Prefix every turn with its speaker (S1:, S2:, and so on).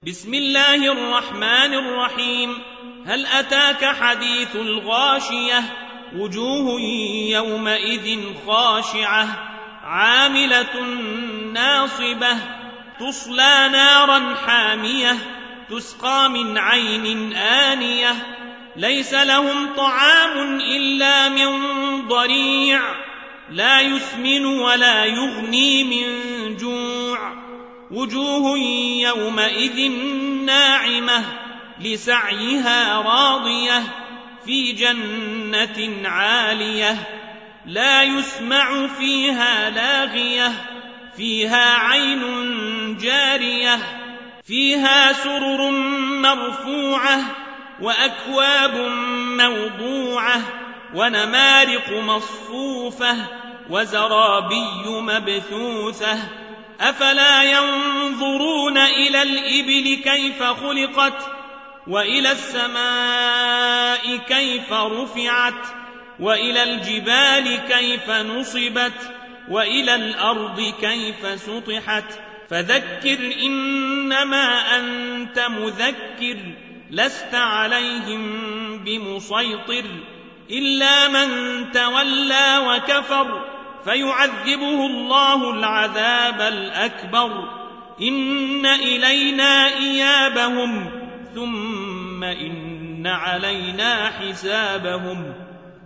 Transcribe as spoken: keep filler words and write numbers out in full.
S1: بسم الله الرحمن الرحيم. هل أتاك حديث الغاشية؟ وجوه يومئذ خاشعة عاملة ناصبة تصلى نارا حامية تسقى من عين آنية ليس لهم طعام إلا من ضريع لا يسمن ولا يغني من جوع وجوه يومئذ ناعمة لسعيها راضية في جنة عالية لا يسمع فيها لاغية فيها عين جارية فيها سرر مرفوعة وأكواب موضوعة ونمارق مصفوفة وزرابي مبثوثة أفلا ينظرون إلى الإبل كيف خلقت وإلى السماء كيف رفعت وإلى الجبال كيف نصبت وإلى الأرض كيف سطحت فذكر إنما أنت مذكر لست عليهم بمسيطر إلا من تولى وكفر فيعذبه الله العذاب الأكبر إن إلينا إيابهم ثم إن علينا حسابهم